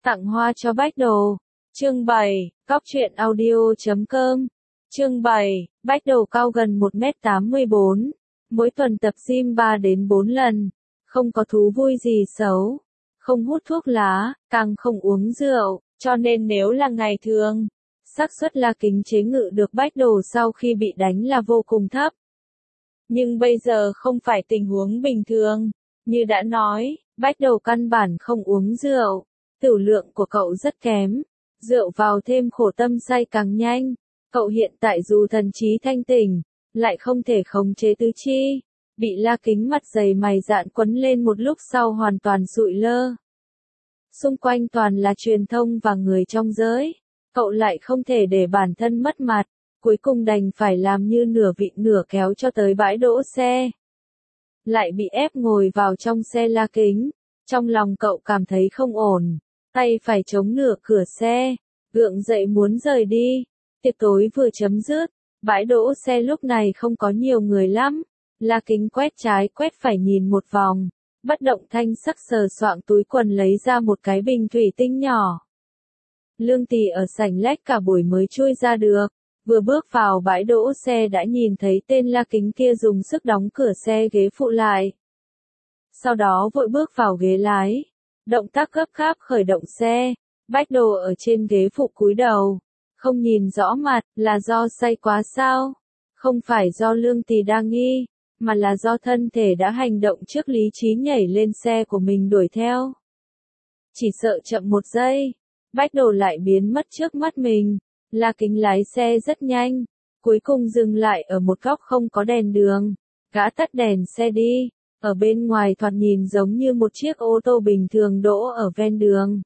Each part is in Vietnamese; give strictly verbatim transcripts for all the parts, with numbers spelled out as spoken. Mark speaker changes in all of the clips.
Speaker 1: Tặng hoa cho Bách Đồ. Chương bảy, cóc truyện audio chấm com. Chương bảy, Bách Đồ cao gần một mét tám mươi bốn, mỗi tuần tập gym ba đến bốn lần, không có thú vui gì xấu, không hút thuốc lá, càng không uống rượu, cho nên nếu là ngày thường, xác suất La Kính chế ngự được Bách Đồ sau khi bị đánh là vô cùng thấp. Nhưng bây giờ không phải tình huống bình thường, như đã nói, Bách Đồ căn bản không uống rượu, tửu lượng của cậu rất kém, rượu vào thêm khổ tâm say càng nhanh, cậu hiện tại dù thần trí thanh tỉnh, lại không thể khống chế tứ chi, bị La Kính mặt dày mày dạn quấn lên một lúc sau hoàn toàn sụi lơ. Xung quanh toàn là truyền thông và người trong giới, cậu lại không thể để bản thân mất mặt, cuối cùng đành phải làm như nửa vịn nửa kéo cho tới bãi đỗ xe. Lại bị ép ngồi vào trong xe La Kính, trong lòng cậu cảm thấy không ổn, tay phải chống nửa cửa xe, gượng dậy muốn rời đi. Tiệc tối vừa chấm dứt, bãi đỗ xe lúc này không có nhiều người lắm, La Kính quét trái quét phải nhìn một vòng, bất động thanh sắc sờ soạng túi quần lấy ra một cái bình thủy tinh nhỏ. Lương Tì ở sảnh lách cả buổi mới chui ra được, vừa bước vào bãi đỗ xe đã nhìn thấy tên La Kính kia dùng sức đóng cửa xe ghế phụ lại. Sau đó vội bước vào ghế lái, động tác gấp gáp khởi động xe, Bách Đồ ở trên ghế phụ cúi đầu, không nhìn rõ mặt, là do say quá sao? Không phải do Lương Tì đang nghi, mà là do thân thể đã hành động trước lý trí nhảy lên xe của mình đuổi theo. Chỉ sợ chậm một giây, Bách Đồ lại biến mất trước mắt mình. La Kính lái xe rất nhanh, cuối cùng dừng lại ở một góc không có đèn đường, gã tắt đèn xe đi, ở bên ngoài thoạt nhìn giống như một chiếc ô tô bình thường đỗ ở ven đường.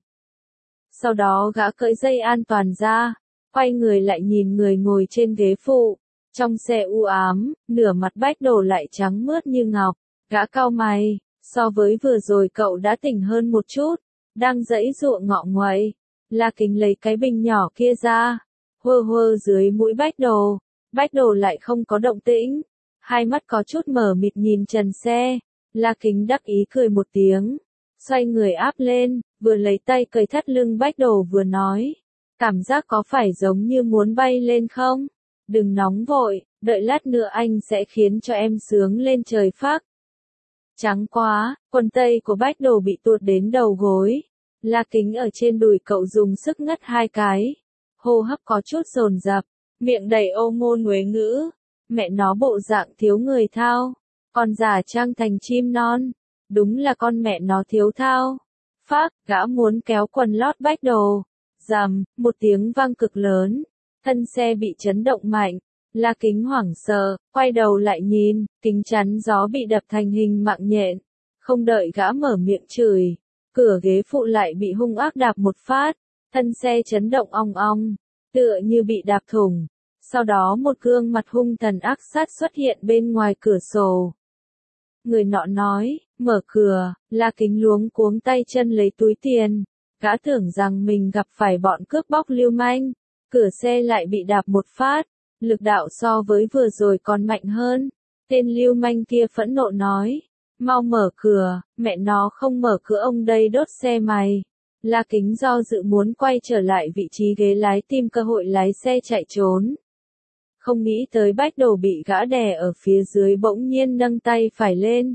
Speaker 1: Sau đó gã cởi dây an toàn ra, quay người lại nhìn người ngồi trên ghế phụ, trong xe u ám, nửa mặt Bách Đồ lại trắng mướt như ngọc, gã cau mày, so với vừa rồi cậu đã tỉnh hơn một chút, đang giãy giụa ngọ nguậy. La Kính lấy cái bình nhỏ kia ra, hơ hơ dưới mũi Bách Đồ, Bách Đồ lại không có động tĩnh, hai mắt có chút mờ mịt nhìn trần xe, La Kính đắc ý cười một tiếng, xoay người áp lên, vừa lấy tay cởi thắt lưng Bách Đồ vừa nói, cảm giác có phải giống như muốn bay lên không? Đừng nóng vội, đợi lát nữa anh sẽ khiến cho em sướng lên trời phác. Trắng quá, quần tây của Bách Đồ bị tuột đến đầu gối, La Kính ở trên đùi cậu dùng sức ngất hai cái, hô hấp có chút dồn dập, miệng đầy ô ngôn uế ngữ, mẹ nó bộ dạng thiếu người thao, còn giả trang thành chim non, đúng là con mẹ nó thiếu thao. Phác, gã muốn kéo quần lót Bách Đồ, rầm, một tiếng vang cực lớn, thân xe bị chấn động mạnh, La Kính hoảng sợ, quay đầu lại nhìn, kính chắn gió bị đập thành hình mạng nhện, không đợi gã mở miệng chửi, cửa ghế phụ lại bị hung ác đạp một phát, thân xe chấn động ong ong, tựa như bị đạp thủng. Sau đó một gương mặt hung thần ác sát xuất hiện bên ngoài cửa sổ. Người nọ nói, mở cửa, La Kính luống cuống tay chân lấy túi tiền, gã tưởng rằng mình gặp phải bọn cướp bóc lưu manh, cửa xe lại bị đạp một phát, lực đạo so với vừa rồi còn mạnh hơn. Tên lưu manh kia phẫn nộ nói, mau mở cửa, mẹ nó không mở cửa ông đây đốt xe mày. La Kính do dự muốn quay trở lại vị trí ghế lái tìm cơ hội lái xe chạy trốn. Không nghĩ tới Bách Đồ bị gã đè ở phía dưới bỗng nhiên nâng tay phải lên.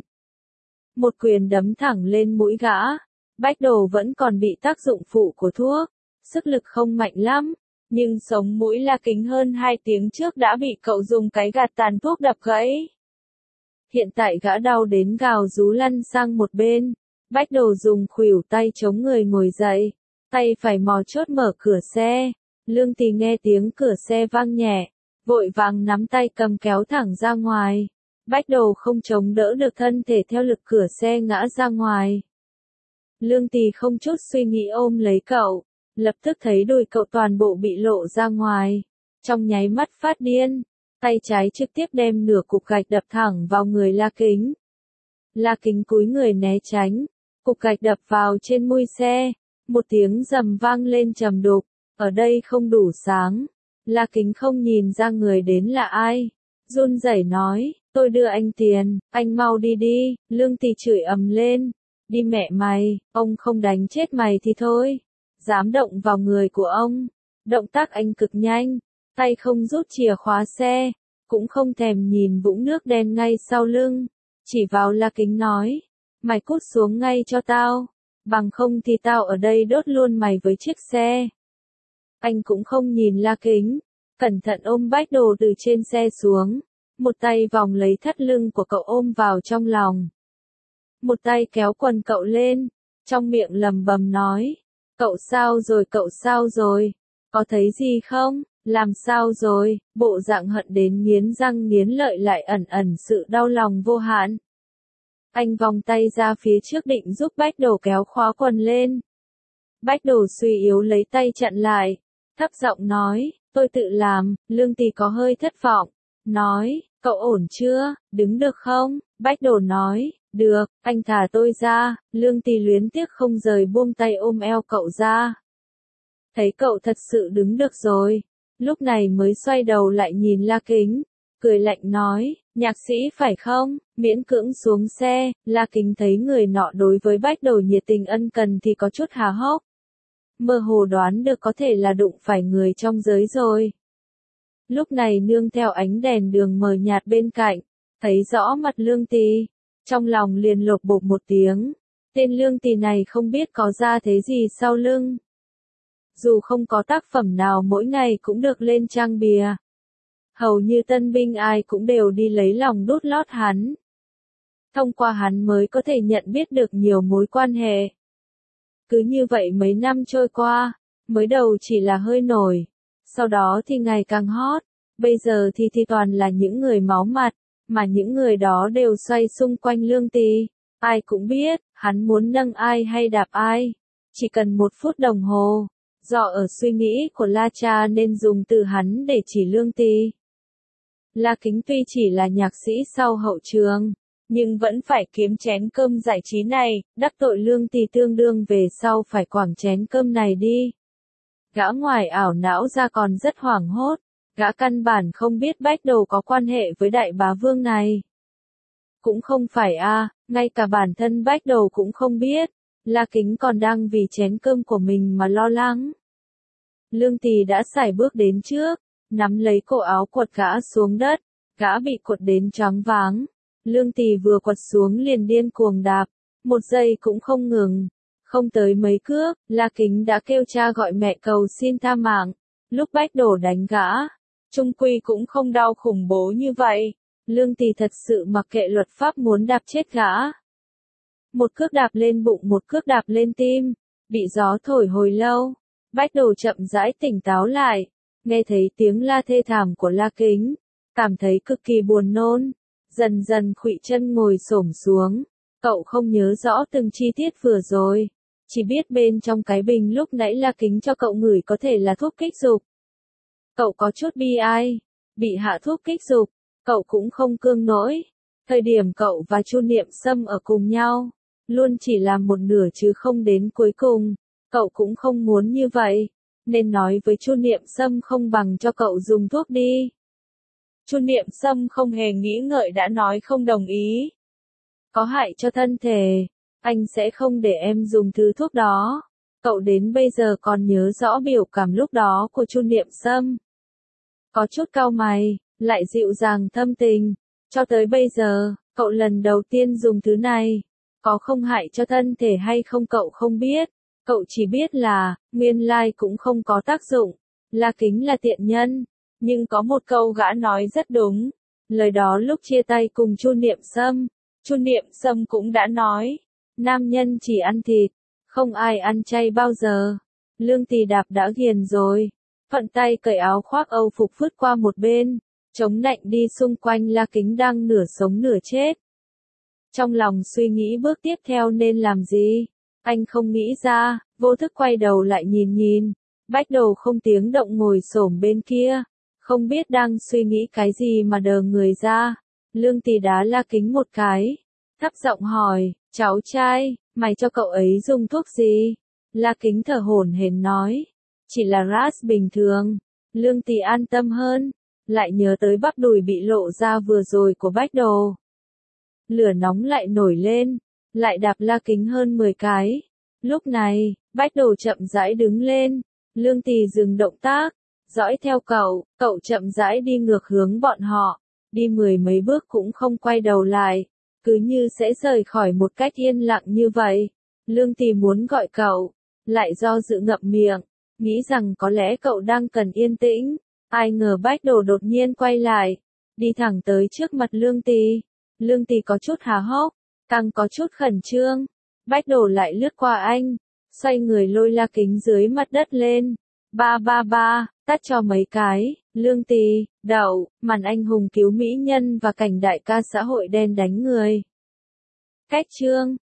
Speaker 1: Một quyền đấm thẳng lên mũi gã, Bách Đồ vẫn còn bị tác dụng phụ của thuốc, sức lực không mạnh lắm, nhưng sống mũi La Kính hơn hai tiếng trước đã bị cậu dùng cái gạt tàn thuốc đập gãy. Hiện tại gã đau đến gào rú lăn sang một bên, Bách Đồ dùng khuỷu tay chống người ngồi dậy, tay phải mò chốt mở cửa xe, Lương Tì nghe tiếng cửa xe vang nhẹ, vội vàng nắm tay cầm kéo thẳng ra ngoài, Bách Đồ không chống đỡ được thân thể theo lực cửa xe ngã ra ngoài. Lương Tì không chút suy nghĩ ôm lấy cậu, lập tức thấy đùi cậu toàn bộ bị lộ ra ngoài, trong nháy mắt phát điên, tay trái trực tiếp đem nửa cục gạch đập thẳng vào người La Kính. La Kính cúi người né tránh, cục gạch đập vào trên mui xe, một tiếng rầm vang lên trầm đục, ở đây không đủ sáng, La Kính không nhìn ra người đến là ai, run rẩy nói, tôi đưa anh tiền, anh mau đi đi. Lương Tì chửi ầm lên, đi mẹ mày, ông không đánh chết mày thì thôi, dám động vào người của ông. Động tác anh cực nhanh, tay không rút chìa khóa xe, cũng không thèm nhìn vũng nước đen ngay sau lưng, chỉ vào La Kính nói, mày cút xuống ngay cho tao, bằng không thì tao ở đây đốt luôn mày với chiếc xe. Anh cũng không nhìn La Kính, cẩn thận ôm Bách Đồ từ trên xe xuống, một tay vòng lấy thắt lưng của cậu ôm vào trong lòng. Một tay kéo quần cậu lên, trong miệng lầm bầm nói, cậu sao rồi cậu sao rồi, có thấy gì không, làm sao rồi, bộ dạng hận đến nghiến răng nghiến lợi lại ẩn ẩn sự đau lòng vô hạn. Anh vòng tay ra phía trước định giúp Bách Đồ kéo khóa quần lên. Bách Đồ suy yếu lấy tay chặn lại, thấp giọng nói, tôi tự làm. Lương Tì có hơi thất vọng, nói, cậu ổn chưa, đứng được không? Bách Đồ nói, được, anh thả tôi ra. Lương Tì luyến tiếc không rời buông tay ôm eo cậu ra. Thấy cậu thật sự đứng được rồi, lúc này mới xoay đầu lại nhìn La Kính, cười lạnh nói, nhạc sĩ phải không, miễn cưỡng xuống xe. La Kính thấy người nọ đối với Bách Đồ nhiệt tình ân cần thì có chút há hốc. Mơ hồ đoán được có thể là đụng phải người trong giới rồi. Lúc này nương theo ánh đèn đường mờ nhạt bên cạnh, thấy rõ mặt Lương Tì, trong lòng liền lột bột một tiếng, tên Lương Tì này không biết có ra thế gì sau lưng. Dù không có tác phẩm nào mỗi ngày cũng được lên trang bìa, hầu như tân binh ai cũng đều đi lấy lòng đút lót hắn. Thông qua hắn mới có thể nhận biết được nhiều mối quan hệ. Cứ như vậy mấy năm trôi qua, mới đầu chỉ là hơi nổi, sau đó thì ngày càng hot, bây giờ thì thì toàn là những người máu mặt, mà những người đó đều xoay xung quanh Lương Tì. Ai cũng biết, hắn muốn nâng ai hay đạp ai, chỉ cần một phút đồng hồ. Do ở suy nghĩ của La Cha nên dùng từ hắn để chỉ Lương Tì. La Kính tuy chỉ là nhạc sĩ sau hậu trường, nhưng vẫn phải kiếm chén cơm giải trí này, đắc tội Lương Tì tương đương về sau phải quẳng chén cơm này đi. Gã ngoài ảo não ra còn rất hoảng hốt, gã căn bản không biết Bách Đồ có quan hệ với đại bá vương này. Cũng không phải a, à, ngay cả bản thân Bách Đồ cũng không biết. La Kính còn đang vì chén cơm của mình mà lo lắng. Lương Tì đã sải bước đến trước, nắm lấy cổ áo quật gã xuống đất, gã bị quật đến choáng váng. Lương Tì vừa quật xuống liền điên cuồng đạp, một giây cũng không ngừng. Không tới mấy cước, La Kính đã kêu cha gọi mẹ cầu xin tha mạng. Lúc Bách Đồ đánh gã, trung quy cũng không đau khủng bố như vậy. Lương Tì thật sự mặc kệ luật pháp muốn đạp chết gã. Một cước đạp lên bụng, một cước đạp lên tim, bị gió thổi hồi lâu. Bách Đồ chậm rãi tỉnh táo lại, nghe thấy tiếng la thê thảm của La Kính, cảm thấy cực kỳ buồn nôn, dần dần khuỵu chân ngồi xổm xuống. Cậu không nhớ rõ từng chi tiết vừa rồi, chỉ biết bên trong cái bình lúc nãy La Kính cho cậu ngửi có thể là thuốc kích dục. Cậu có chút bi ai, bị hạ thuốc kích dục, cậu cũng không cương nỗi. Thời điểm cậu và Chu Niệm Sâm ở cùng nhau, luôn chỉ làm một nửa chứ không đến cuối cùng. Cậu cũng không muốn như vậy, nên nói với Chu Niệm Sâm không bằng cho cậu dùng thuốc đi. Chu Niệm Sâm không hề nghĩ ngợi đã nói không đồng ý. Có hại cho thân thể, anh sẽ không để em dùng thứ thuốc đó. Cậu đến bây giờ còn nhớ rõ biểu cảm lúc đó của Chu Niệm Sâm. Có chút cau mày, lại dịu dàng thâm tình. Cho tới bây giờ, cậu lần đầu tiên dùng thứ này. Có không hại cho thân thể hay không cậu không biết. Cậu chỉ biết là, nguyên lai cũng không có tác dụng. La Kính là tiện nhân. Nhưng có một câu gã nói rất đúng. Lời đó lúc chia tay cùng Chu Niệm Sâm. Chu Niệm Sâm cũng đã nói. Nam nhân chỉ ăn thịt. Không ai ăn chay bao giờ. Lương Tì đạp đã ghiền rồi. Thuận tay cởi áo khoác Âu phục vứt qua một bên. Chống nạnh đi xung quanh La Kính đang nửa sống nửa chết. Trong lòng suy nghĩ bước tiếp theo nên làm gì. Anh không nghĩ ra, vô thức quay đầu lại nhìn nhìn. Bách Đồ không tiếng động ngồi xổm bên kia. Không biết đang suy nghĩ cái gì mà đờ người ra. Lương Tì đá La Kính một cái. Thấp giọng hỏi, cháu trai, mày cho cậu ấy dùng thuốc gì? La Kính thở hổn hển nói. Chỉ là ras bình thường. Lương Tì an tâm hơn. Lại nhớ tới bắp đùi bị lộ ra vừa rồi của Bách Đồ. Lửa nóng lại nổi lên. Lại đạp La Kính hơn mười cái. Lúc này, Bách Đồ chậm rãi đứng lên, Lương Tỳ dừng động tác, dõi theo cậu, cậu chậm rãi đi ngược hướng bọn họ, đi mười mấy bước cũng không quay đầu lại, cứ như sẽ rời khỏi một cách yên lặng như vậy. Lương Tỳ muốn gọi cậu, lại do dự ngậm miệng, nghĩ rằng có lẽ cậu đang cần yên tĩnh, ai ngờ Bách Đồ đột nhiên quay lại, đi thẳng tới trước mặt Lương Tỳ. Lương Tỳ có chút há hốc, càng có chút khẩn trương. Bách Đồ lại lướt qua anh, xoay người lôi la kính dưới mặt đất lên. Ba ba ba, tắt cho mấy cái. Lương Tỳ, đậu, màn anh hùng cứu mỹ nhân và cảnh đại ca xã hội đen đánh người. Cách chương